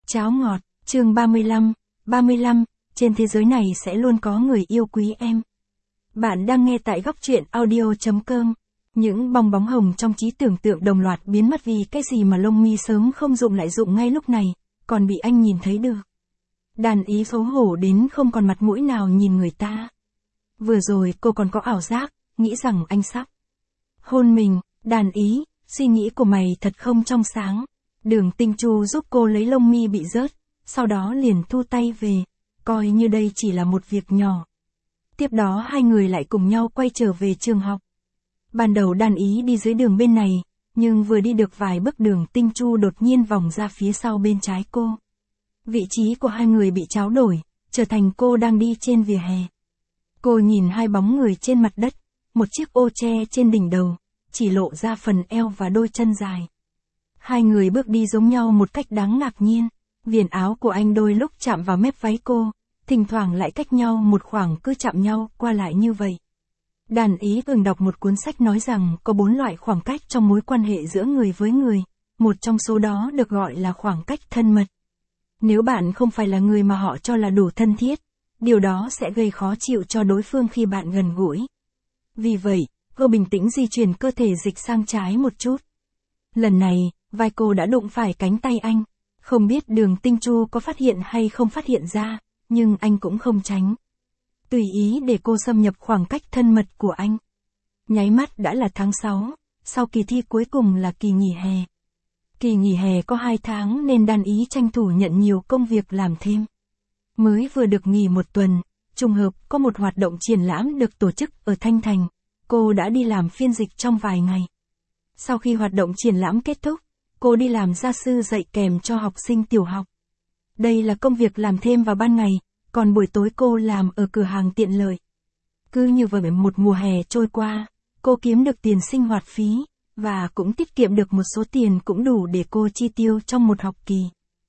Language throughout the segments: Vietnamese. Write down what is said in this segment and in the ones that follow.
Cháo ngọt, chương 35, trên thế giới này sẽ luôn có người yêu quý em. Bạn đang nghe tại góc truyện audio.com. Những bong bóng hồng trong trí tưởng tượng đồng loạt biến mất vì cái gì mà lông mi sớm không dụng lại dụng ngay lúc này, còn bị anh nhìn thấy được. Đàn ý xấu hổ đến không còn mặt mũi nào nhìn người ta. Vừa rồi cô còn có ảo giác, nghĩ rằng anh sắp hôn mình. Đàn ý, suy nghĩ của mày thật không trong sáng. Đường Tinh Chu giúp cô lấy lông mi bị rớt, sau đó liền thu tay về, coi như đây chỉ là một việc nhỏ. Tiếp đó hai người lại cùng nhau quay trở về trường học. Ban đầu Đàn ý đi dưới đường bên này, nhưng vừa đi được vài bước Đường Tinh Chu đột nhiên vòng ra phía sau bên trái cô. Vị trí của hai người bị tráo đổi, trở thành cô đang đi trên vỉa hè. Cô nhìn hai bóng người trên mặt đất, một chiếc ô che trên đỉnh đầu, chỉ lộ ra phần eo và đôi chân dài. Hai người bước đi giống nhau một cách đáng ngạc nhiên, viền áo của anh đôi lúc chạm vào mép váy cô, thỉnh thoảng lại cách nhau một khoảng cứ chạm nhau qua lại như vậy. Đàn ý từng đọc một cuốn sách nói rằng có 4 loại khoảng cách trong mối quan hệ giữa người với người, một trong số đó được gọi là khoảng cách thân mật. Nếu bạn không phải là người mà họ cho là đủ thân thiết, điều đó sẽ gây khó chịu cho đối phương khi bạn gần gũi. Vì vậy, cô bình tĩnh di chuyển cơ thể dịch sang trái một chút. Lần này, vai cô đã đụng phải cánh tay anh. Không biết Đường Tinh Chu có phát hiện hay không phát hiện ra, nhưng anh cũng không tránh. Tùy ý để cô xâm nhập khoảng cách thân mật của anh. Nháy mắt đã là tháng 6, sau kỳ thi cuối cùng là kỳ nghỉ hè. Kỳ nghỉ hè có 2 tháng nên Đàn ý tranh thủ nhận nhiều công việc làm thêm. Mới vừa được nghỉ một tuần, trùng hợp có một hoạt động triển lãm được tổ chức ở Thanh Thành. Cô đã đi làm phiên dịch trong vài ngày. Sau khi hoạt động triển lãm kết thúc, cô đi làm gia sư dạy kèm cho học sinh tiểu học. Đây là công việc làm thêm vào ban ngày, còn buổi tối cô làm ở cửa hàng tiện lợi. Cứ như vậy một mùa hè trôi qua, cô kiếm được tiền sinh hoạt phí, và cũng tiết kiệm được một số tiền cũng đủ để cô chi tiêu trong một học kỳ.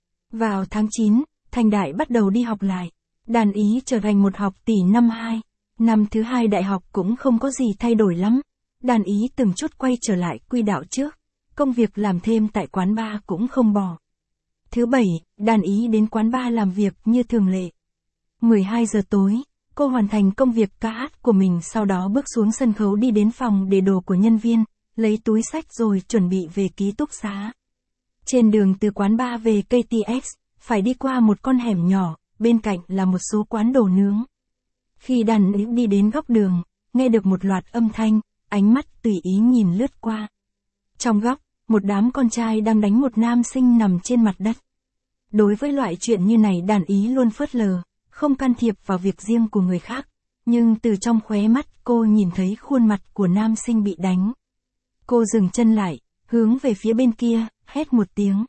Vào tháng 9, Thành Đại bắt đầu đi học lại. Đàn ý trở thành một học tỷ năm 2. Năm thứ 2 đại học cũng không có gì thay đổi lắm. Đàn ý từng chút quay trở lại quỹ đạo trước. Công việc làm thêm tại quán bar cũng không bỏ. Thứ 7, Đàn ý đến quán bar làm việc như thường lệ. 12 giờ tối, cô hoàn thành công việc ca hát của mình, sau đó bước xuống sân khấu đi đến phòng để đồ của nhân viên, lấy túi xách rồi chuẩn bị về ký túc xá. Trên đường từ quán bar về KTX, phải đi qua một con hẻm nhỏ, bên cạnh là một số quán đồ nướng. Khi Đàn ý đi đến góc đường, nghe được một loạt âm thanh, ánh mắt tùy ý nhìn lướt qua. Trong góc, một đám con trai đang đánh một nam sinh nằm trên mặt đất. Đối với loại chuyện như này Đàn ý luôn phớt lờ, không can thiệp vào việc riêng của người khác. Nhưng từ trong khóe mắt cô nhìn thấy khuôn mặt của nam sinh bị đánh. Cô dừng chân lại, hướng về phía bên kia, hét một tiếng.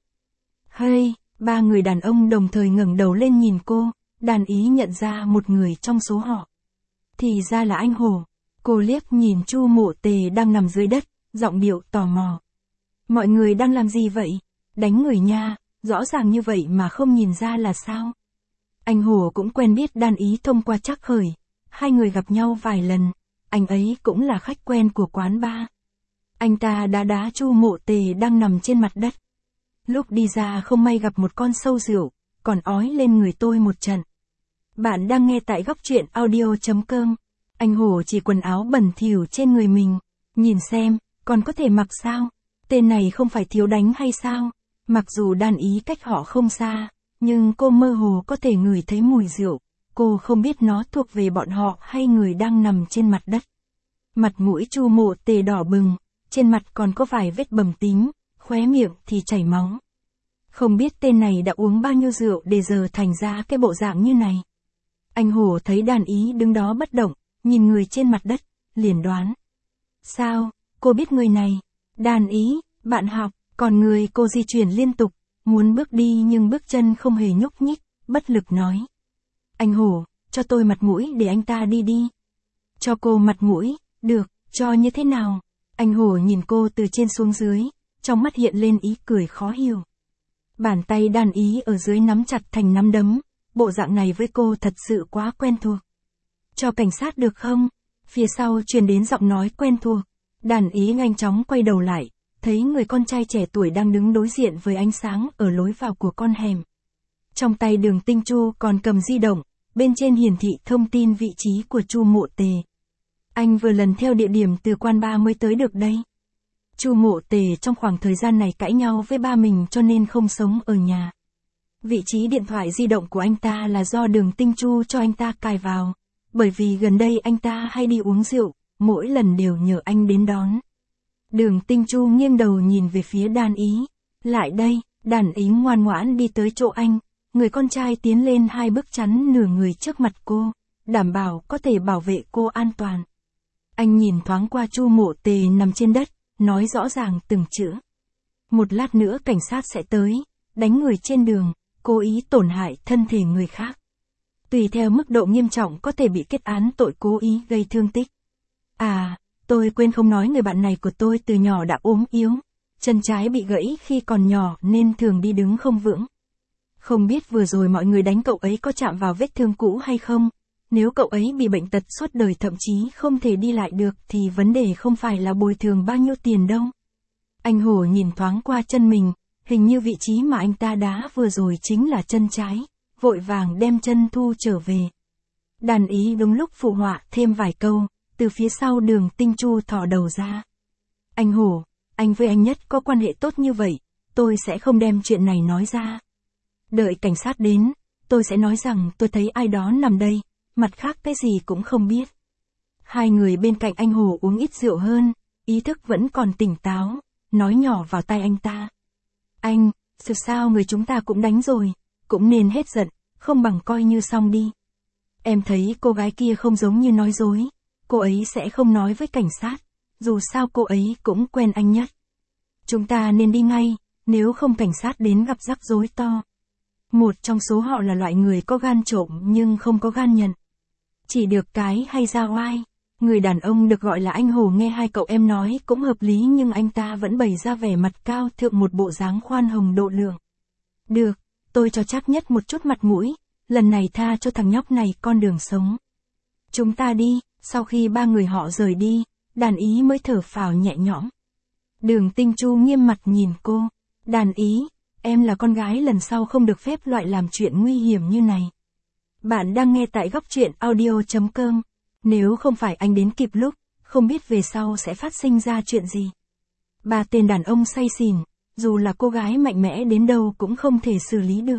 Hey! 3 người đàn ông đồng thời ngẩng đầu lên nhìn cô. Đàn ý nhận ra một người trong số họ. Thì ra là anh Hổ. Cô liếc nhìn Chu Mộ Tề đang nằm dưới đất, giọng điệu tò mò. Mọi người đang làm gì vậy? Đánh người nha, rõ ràng như vậy mà không nhìn ra là sao? Anh Hổ cũng quen biết Đàn ý thông qua Trác Khởi. Hai người gặp nhau vài lần, anh ấy cũng là khách quen của quán bar. Anh ta đá Chu Mộ Tề đang nằm trên mặt đất. Lúc đi ra không may gặp một con sâu rượu, còn ói lên người tôi một trận. Bạn đang nghe tại góc truyện audio.com. Anh Hổ chỉ quần áo bẩn thỉu trên người mình. Nhìn xem, còn có thể mặc sao? Tên này không phải thiếu đánh hay sao? Mặc dù Đàn ý cách họ không xa, nhưng cô mơ hồ có thể ngửi thấy mùi rượu. Cô không biết nó thuộc về bọn họ hay người đang nằm trên mặt đất. Mặt mũi Chu Mộ Tề đỏ bừng, trên mặt còn có vài vết bầm tím, khóe miệng thì chảy máu. Không biết tên này đã uống bao nhiêu rượu để giờ thành ra cái bộ dạng như này. Anh Hổ thấy Đàn ý đứng đó bất động, nhìn người trên mặt đất, liền đoán. Sao, cô biết người này? Đàn ý, bạn học, còn người cô di chuyển liên tục, muốn bước đi nhưng bước chân không hề nhúc nhích, bất lực nói. Anh Hổ, cho tôi mặt mũi để anh ta đi đi. Cho cô mặt mũi, được, cho như thế nào? Anh Hổ nhìn cô từ trên xuống dưới, trong mắt hiện lên ý cười khó hiểu. Bàn tay Đàn ý ở dưới nắm chặt thành nắm đấm, bộ dạng này với cô thật sự quá quen thuộc. Cho cảnh sát được không? Phía sau truyền đến giọng nói quen thuộc. Đàn ý nhanh chóng quay đầu lại, thấy người con trai trẻ tuổi đang đứng đối diện với ánh sáng ở lối vào của con hẻm. Trong tay Đường Tinh Chu còn cầm di động, bên trên hiển thị thông tin vị trí của Chu Mộ Tề. Anh vừa lần theo địa điểm từ quán bar mới tới được đây. Chu Mộ Tề trong khoảng thời gian này cãi nhau với ba mình cho nên không sống ở nhà. Vị trí điện thoại di động của anh ta là do Đường Tinh Chu cho anh ta cài vào, bởi vì gần đây anh ta hay đi uống rượu, mỗi lần đều nhờ anh đến đón. Đường Tinh Chu nghiêng đầu nhìn về phía Đàn Ý. Lại đây, Đàn Ý ngoan ngoãn đi tới chỗ anh, người con trai tiến lên 2 bước chắn nửa người trước mặt cô, đảm bảo có thể bảo vệ cô an toàn. Anh nhìn thoáng qua Chu Mộ Tề nằm trên đất, nói rõ ràng từng chữ. Một lát nữa cảnh sát sẽ tới, đánh người trên đường, cố ý tổn hại thân thể người khác. Tùy theo mức độ nghiêm trọng có thể bị kết án tội cố ý gây thương tích. À, tôi quên không nói người bạn này của tôi từ nhỏ đã ốm yếu, chân trái bị gãy khi còn nhỏ nên thường đi đứng không vững. Không biết vừa rồi mọi người đánh cậu ấy có chạm vào vết thương cũ hay không, nếu cậu ấy bị bệnh tật suốt đời thậm chí không thể đi lại được thì vấn đề không phải là bồi thường bao nhiêu tiền đâu. Anh Hổ nhìn thoáng qua chân mình, hình như vị trí mà anh ta đá vừa rồi chính là chân trái, vội vàng đem chân thu trở về. Đàn Ý đúng lúc phụ họa thêm vài câu, từ phía sau Đường Tinh Chu thò đầu ra. Anh Hổ, anh với anh Nhất có quan hệ tốt như vậy, tôi sẽ không đem chuyện này nói ra. Đợi cảnh sát đến, tôi sẽ nói rằng tôi thấy ai đó nằm đây, mặt khác cái gì cũng không biết. Hai người bên cạnh anh Hồ uống ít rượu hơn, ý thức vẫn còn tỉnh táo, nói nhỏ vào tai anh ta. Anh, dù sao người chúng ta cũng đánh rồi, cũng nên hết giận, không bằng coi như xong đi. Em thấy cô gái kia không giống như nói dối, cô ấy sẽ không nói với cảnh sát, dù sao cô ấy cũng quen anh Nhất. Chúng ta nên đi ngay, nếu không cảnh sát đến gặp rắc rối to. Một trong số họ là loại người có gan trộm nhưng không có gan nhận. Chỉ được cái hay ra oai. Người đàn ông được gọi là anh Hồ nghe hai cậu em nói cũng hợp lý nhưng anh ta vẫn bày ra vẻ mặt cao thượng một bộ dáng khoan hồng độ lượng. Được, tôi cho chắc Nhất một chút mặt mũi, lần này tha cho thằng nhóc này con đường sống. Chúng ta đi, sau khi ba người họ rời đi, Đàn Ý mới thở phào nhẹ nhõm. Đường Tinh Chu nghiêm mặt nhìn cô. Đàn Ý, em là con gái lần sau không được phép loại làm chuyện nguy hiểm như này. Bạn đang nghe tại góc truyện audio.com. Nếu không phải anh đến kịp lúc, không biết về sau sẽ phát sinh ra chuyện gì. Ba tên đàn ông say xỉn, dù là cô gái mạnh mẽ đến đâu cũng không thể xử lý được.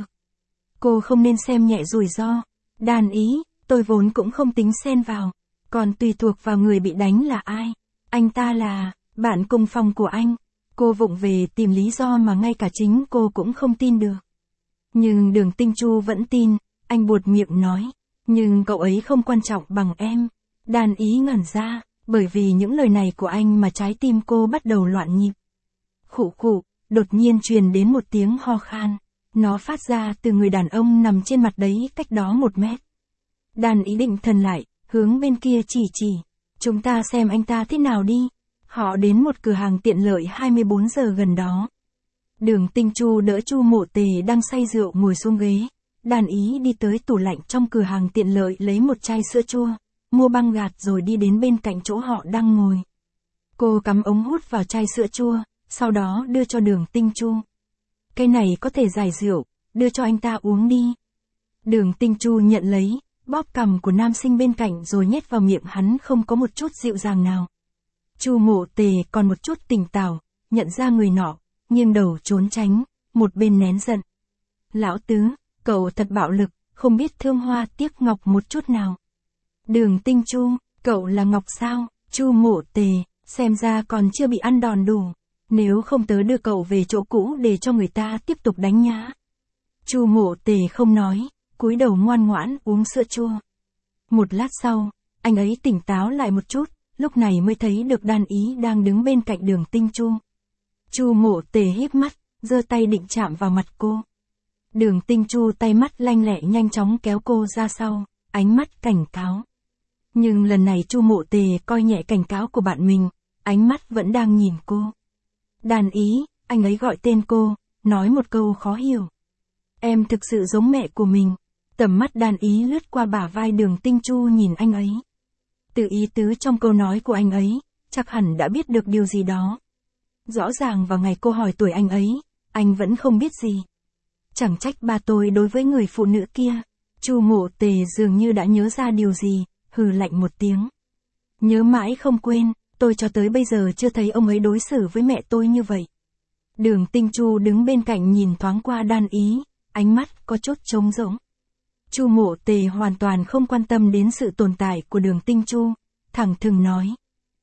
Cô không nên xem nhẹ rủi ro. Đàn Ý, tôi vốn cũng không tính xen vào, còn tùy thuộc vào người bị đánh là ai. Anh ta là bạn cùng phòng của anh. Cô vụng về tìm lý do mà ngay cả chính cô cũng không tin được. Nhưng Đường Tinh Chu vẫn tin, anh buột miệng nói. Nhưng cậu ấy không quan trọng bằng em. Đàn Ý ngẩn ra, bởi vì những lời này của anh mà trái tim cô bắt đầu loạn nhịp. Khụ khụ, đột nhiên truyền đến một tiếng ho khan. Nó phát ra từ người đàn ông nằm trên mặt đấy cách đó 1 mét. Đàn Ý định thần lại, hướng bên kia chỉ. Chúng ta xem anh ta thế nào đi. Họ đến một cửa hàng tiện lợi 24 giờ gần đó. Đường Tinh Chu đỡ Chu Mộ Tề đang say rượu ngồi xuống ghế. Đàn Ý đi tới tủ lạnh trong cửa hàng tiện lợi lấy một chai sữa chua, mua băng gạt rồi đi đến bên cạnh chỗ họ đang ngồi. Cô cắm ống hút vào chai sữa chua, sau đó đưa cho Đường Tinh Chu. Cái này có thể giải rượu, đưa cho anh ta uống đi. Đường Tinh Chu nhận lấy, bóp cằm của nam sinh bên cạnh rồi nhét vào miệng hắn không có một chút dịu dàng nào. Chu Mộ Tề còn một chút tỉnh táo, nhận ra người nọ, nghiêng đầu trốn tránh, một bên nén giận. Lão Tứ, cậu thật bạo lực, không biết thương hoa tiếc ngọc một chút nào. Đường Tinh Chu, cậu là ngọc sao? Chu Mộ Tề, xem ra còn chưa bị ăn đòn đủ. Nếu không tớ đưa cậu về chỗ cũ để cho người ta tiếp tục đánh nhá. Chu Mộ Tề không nói, cúi đầu ngoan ngoãn uống sữa chua. Một lát sau, anh ấy tỉnh táo lại một chút, lúc này mới thấy được Đàn Ý đang đứng bên cạnh Đường Tinh Chu. Chu Mộ Tề híp mắt, giơ tay định chạm vào mặt cô. Đường Tinh Chu tay mắt lanh lẹ nhanh chóng kéo cô ra sau, ánh mắt cảnh cáo. Nhưng lần này Chu Mộ Tề coi nhẹ cảnh cáo của bạn mình, ánh mắt vẫn đang nhìn cô. Đàn Ý, anh ấy gọi tên cô, nói một câu khó hiểu. Em thực sự giống mẹ của mình. Tầm mắt Đàn Ý lướt qua bả vai Đường Tinh Chu nhìn anh ấy. Từ ý tứ trong câu nói của anh ấy, chắc hẳn đã biết được điều gì đó. Rõ ràng vào ngày cô hỏi tuổi anh ấy, anh vẫn không biết gì. Chẳng trách ba tôi đối với người phụ nữ kia. Chu Mộ Tề dường như đã nhớ ra điều gì, hừ lạnh một tiếng. Nhớ mãi không quên, tôi cho tới bây giờ chưa thấy ông ấy đối xử với mẹ tôi như vậy. Đường Tinh Chu đứng bên cạnh nhìn thoáng qua Đan Ý, ánh mắt có chút trống rỗng. Chu Mộ Tề hoàn toàn không quan tâm đến sự tồn tại của Đường Tinh Chu, thẳng thừng nói.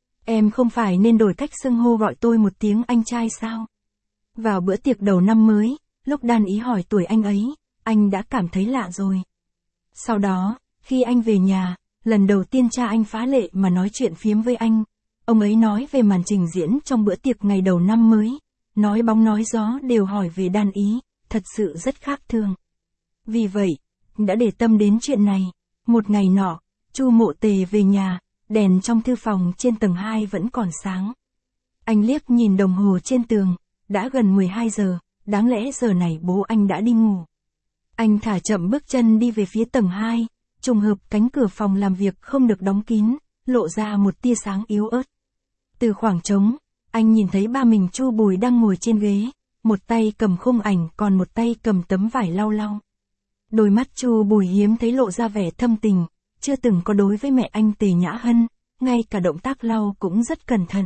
Em không phải nên đổi cách xưng hô gọi tôi một tiếng anh trai sao? Vào bữa tiệc đầu năm mới, lúc Đan Ý hỏi tuổi anh ấy, anh đã cảm thấy lạ rồi. Sau đó, khi anh về nhà, lần đầu tiên cha anh phá lệ mà nói chuyện phiếm với anh. Ông ấy nói về màn trình diễn trong bữa tiệc ngày đầu năm mới, nói bóng nói gió đều hỏi về Đan Ý, thật sự rất khác thường. Vì vậy, đã để tâm đến chuyện này. Một ngày nọ, Chu Mộ Tề về nhà, đèn trong thư phòng trên tầng 2 vẫn còn sáng. Anh liếc nhìn đồng hồ trên tường, đã gần 12 giờ, đáng lẽ giờ này bố anh đã đi ngủ. Anh thả chậm bước chân đi về phía tầng 2, trùng hợp cánh cửa phòng làm việc không được đóng kín, lộ ra một tia sáng yếu ớt. Từ khoảng trống, anh nhìn thấy ba mình Chu Bùi đang ngồi trên ghế, một tay cầm khung ảnh còn một tay cầm tấm vải lau lau. Đôi mắt Chu Bùi hiếm thấy lộ ra vẻ thâm tình, chưa từng có đối với mẹ anh Tề Nhã Hân, ngay cả động tác lau cũng rất cẩn thận.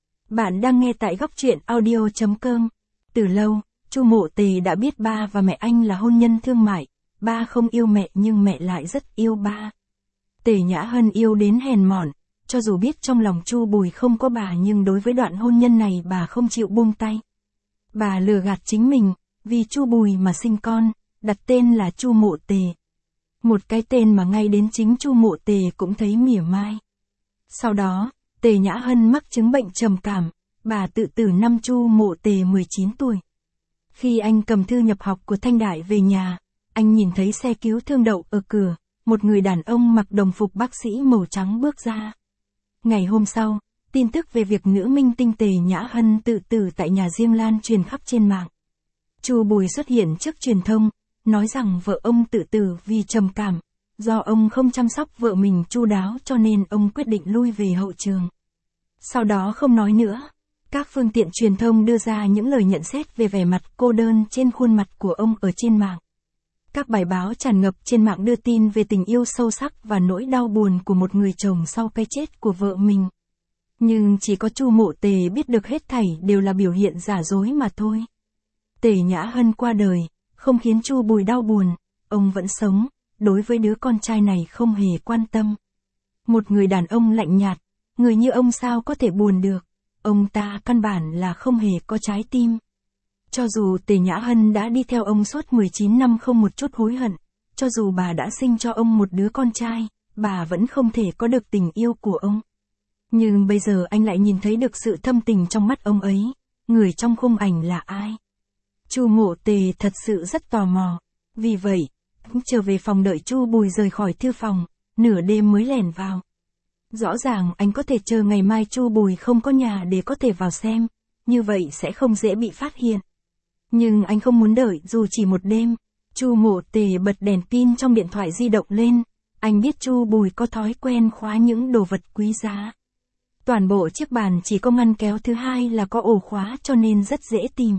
Bạn đang nghe tại góc truyện audio.com. Từ lâu, Chu Mộ Tề đã biết ba và mẹ anh là hôn nhân thương mại, ba không yêu mẹ nhưng mẹ lại rất yêu ba. Tề Nhã Hân yêu đến hèn mọn, cho dù biết trong lòng Chu Bùi không có bà nhưng đối với đoạn hôn nhân này bà không chịu buông tay. Bà lừa gạt chính mình, vì Chu Bùi mà sinh con, đặt tên là Chu Mộ Tề. Một cái tên mà ngay đến chính Chu Mộ Tề cũng thấy mỉa mai. Sau đó, Tề Nhã Hân mắc chứng bệnh trầm cảm, bà tự tử năm Chu Mộ Tề 19 tuổi. Khi anh cầm thư nhập học của Thanh Đại về nhà, anh nhìn thấy xe cứu thương đậu ở cửa, một người đàn ông mặc đồng phục bác sĩ màu trắng bước ra. Ngày hôm sau, tin tức về việc nữ minh tinh Tề Nhã Hân tự tử tại nhà riêng lan truyền khắp trên mạng. Chu Bùi xuất hiện trước truyền thông, nói rằng vợ ông tự tử vì trầm cảm, do ông không chăm sóc vợ mình chu đáo cho nên ông quyết định lui về hậu trường. Sau đó không nói nữa, các phương tiện truyền thông đưa ra những lời nhận xét về vẻ mặt cô đơn trên khuôn mặt của ông ở trên mạng. Các bài báo tràn ngập trên mạng đưa tin về tình yêu sâu sắc và nỗi đau buồn của một người chồng sau cái chết của vợ mình. Nhưng chỉ có Chu Mộ Tề biết được hết thảy đều là biểu hiện giả dối mà thôi. Tề Nhã Hân qua đời, không khiến Chu Bùi đau buồn, ông vẫn sống, đối với đứa con trai này không hề quan tâm. Một người đàn ông lạnh nhạt, người như ông sao có thể buồn được, ông ta căn bản là không hề có trái tim. Cho dù Tề Nhã Hân đã đi theo ông suốt 19 năm không một chút hối hận, cho dù bà đã sinh cho ông một đứa con trai, bà vẫn không thể có được tình yêu của ông. Nhưng bây giờ anh lại nhìn thấy được sự thâm tình trong mắt ông ấy, người trong khung ảnh là ai? Chu Mộ Tề thật sự rất tò mò, vì vậy, trở về phòng đợi Chu Bùi rời khỏi thư phòng, nửa đêm mới lẻn vào. Rõ ràng anh có thể chờ ngày mai Chu Bùi không có nhà để có thể vào xem, như vậy sẽ không dễ bị phát hiện. Nhưng anh không muốn đợi dù chỉ một đêm. Chu Mộ Tề bật đèn pin trong điện thoại di động lên, anh biết Chu Bùi có thói quen khóa những đồ vật quý giá. Toàn bộ chiếc bàn chỉ có ngăn kéo thứ hai là có ổ khóa cho nên rất dễ tìm.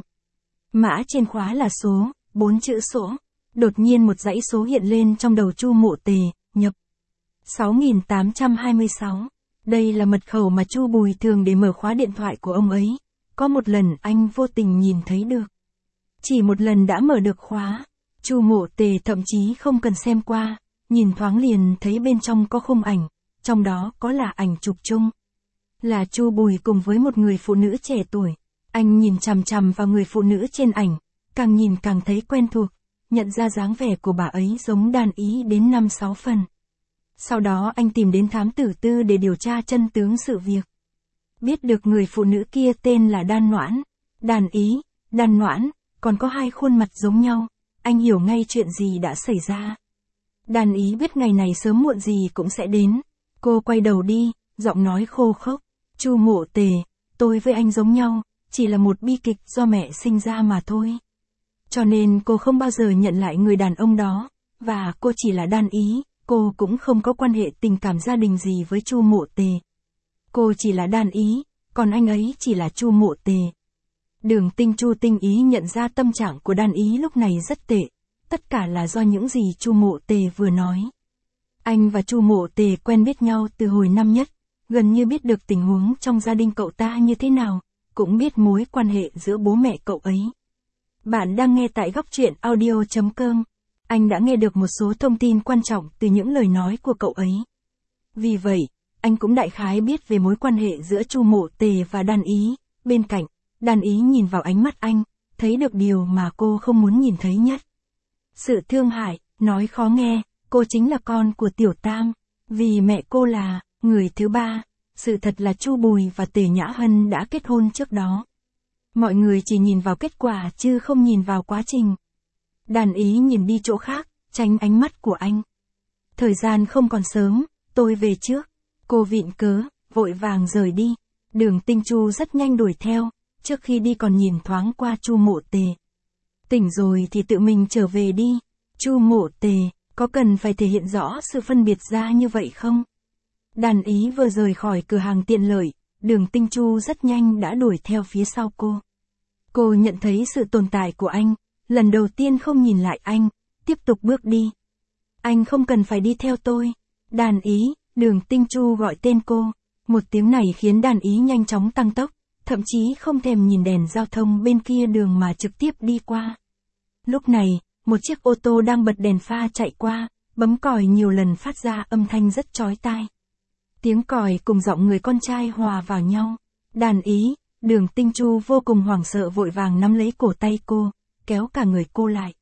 Mã trên khóa là số, 4 chữ số. Đột nhiên một dãy số hiện lên trong đầu Chu Mộ Tề, nhập 6826. Đây là mật khẩu mà Chu Bùi thường để mở khóa điện thoại của ông ấy. Có một lần anh vô tình nhìn thấy được. Chỉ một lần đã mở được khóa. Chu Mộ Tề thậm chí không cần xem qua, nhìn thoáng liền thấy bên trong có khung ảnh, trong đó có là ảnh chụp chung. Là Chu Bùi cùng với một người phụ nữ trẻ tuổi. Anh nhìn chằm chằm vào người phụ nữ trên ảnh, càng nhìn càng thấy quen thuộc, nhận ra dáng vẻ của bà ấy giống Đan Ý đến 5-6 phần. Sau đó anh tìm đến thám tử Tư để điều tra chân tướng sự việc. Biết được người phụ nữ kia tên là Đan Noãn, Đan Ý, Đan Noãn, còn có hai khuôn mặt giống nhau, anh hiểu ngay chuyện gì đã xảy ra. Đan Ý biết ngày này sớm muộn gì cũng sẽ đến, cô quay đầu đi, giọng nói khô khốc, Chu Mộ Tề, tôi với anh giống nhau, chỉ là một bi kịch do mẹ sinh ra mà thôi. Cho nên cô không bao giờ nhận lại người đàn ông đó, và cô chỉ là Đan Ý, cô cũng không có quan hệ tình cảm gia đình gì với Chu Mộ Tề. Cô chỉ là Đan Ý, còn anh ấy chỉ là Chu Mộ Tề. Đường Tinh Chu tinh ý nhận ra tâm trạng của Đan Ý lúc này rất tệ, tất cả là do những gì Chu Mộ Tề vừa nói. Anh và Chu Mộ Tề quen biết nhau từ hồi năm nhất, gần như biết được tình huống trong gia đình cậu ta như thế nào, cũng biết mối quan hệ giữa bố mẹ cậu ấy. Bạn đang nghe tại góc truyện audio.com. Anh đã nghe được một số thông tin quan trọng từ những lời nói của cậu ấy. Vì vậy, anh cũng đại khái biết về mối quan hệ giữa Chu Mộ Tề và Đan Ý. Bên cạnh, Đan Ý nhìn vào ánh mắt anh, thấy được điều mà cô không muốn nhìn thấy nhất. Sự thương hại, nói khó nghe, cô chính là con của Tiểu Tam, vì mẹ cô là người thứ ba. Sự thật là Chu Bùi và Tề Nhã Hân đã kết hôn trước đó. Mọi người chỉ nhìn vào kết quả chứ không nhìn vào quá trình. Đan Ý nhìn đi chỗ khác, tránh ánh mắt của anh. Thời gian không còn sớm, tôi về trước. Cô vịn cớ, vội vàng rời đi. Đường Tinh Chu rất nhanh đuổi theo, trước khi đi còn nhìn thoáng qua Chu Mộ Tề. Tỉnh rồi thì tự mình trở về đi. Chu Mộ Tề, có cần phải thể hiện rõ sự phân biệt ra như vậy không? Đan Ý vừa rời khỏi cửa hàng tiện lợi, Đường Tinh Chu rất nhanh đã đuổi theo phía sau cô. Cô nhận thấy sự tồn tại của anh, lần đầu tiên không nhìn lại anh, tiếp tục bước đi. Anh không cần phải đi theo tôi. Đan Ý, Đường Tinh Chu gọi tên cô. Một tiếng này khiến Đan Ý nhanh chóng tăng tốc, thậm chí không thèm nhìn đèn giao thông bên kia đường mà trực tiếp đi qua. Lúc này, một chiếc ô tô đang bật đèn pha chạy qua, bấm còi nhiều lần phát ra âm thanh rất chói tai. Tiếng còi cùng giọng người con trai hòa vào nhau. Đan Ý, Đường Tinh Chu vô cùng hoảng sợ vội vàng nắm lấy cổ tay cô, kéo cả người cô lại.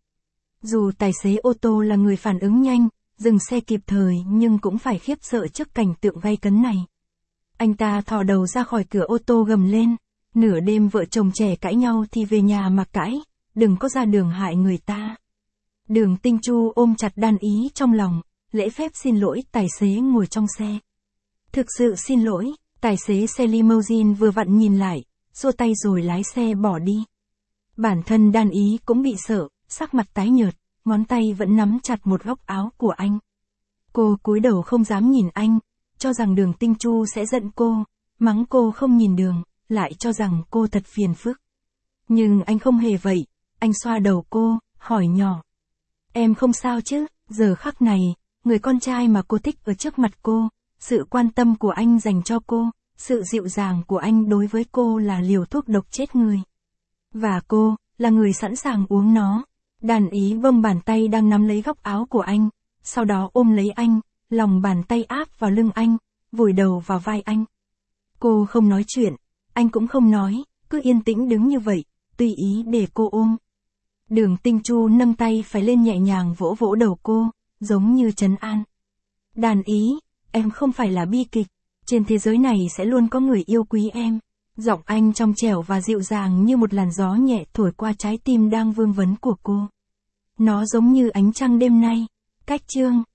Dù tài xế ô tô là người phản ứng nhanh, dừng xe kịp thời nhưng cũng phải khiếp sợ trước cảnh tượng gay cấn này. Anh ta thò đầu ra khỏi cửa ô tô gầm lên, nửa đêm vợ chồng trẻ cãi nhau thì về nhà mà cãi, đừng có ra đường hại người ta. Đường Tinh Chu ôm chặt Đan Ý trong lòng, lễ phép xin lỗi tài xế ngồi trong xe. Thực sự xin lỗi, tài xế xe limousine vừa vặn nhìn lại, xua tay rồi lái xe bỏ đi. Bản thân Đan Ý cũng bị sợ, sắc mặt tái nhợt, ngón tay vẫn nắm chặt một góc áo của anh. Cô cúi đầu không dám nhìn anh, cho rằng Đường Tinh Chu sẽ giận cô, mắng cô không nhìn đường, lại cho rằng cô thật phiền phức. Nhưng anh không hề vậy, anh xoa đầu cô, hỏi nhỏ. Em không sao chứ? Giờ khắc này, người con trai mà cô thích ở trước mặt cô, sự quan tâm của anh dành cho cô, sự dịu dàng của anh đối với cô là liều thuốc độc chết người. Và cô, là người sẵn sàng uống nó. Đan Ý vông bàn tay đang nắm lấy góc áo của anh, sau đó ôm lấy anh, lòng bàn tay áp vào lưng anh, vùi đầu vào vai anh. Cô không nói chuyện, anh cũng không nói, cứ yên tĩnh đứng như vậy, tùy ý để cô ôm. Đường Tinh Chu nâng tay phải lên nhẹ nhàng vỗ vỗ đầu cô, giống như trấn an. Đan Ý, em không phải là bi kịch, trên thế giới này sẽ luôn có người yêu quý em. Giọng anh trong trẻo và dịu dàng như một làn gió nhẹ thổi qua trái tim đang vương vấn của cô. Nó giống như ánh trăng đêm nay. Cách chương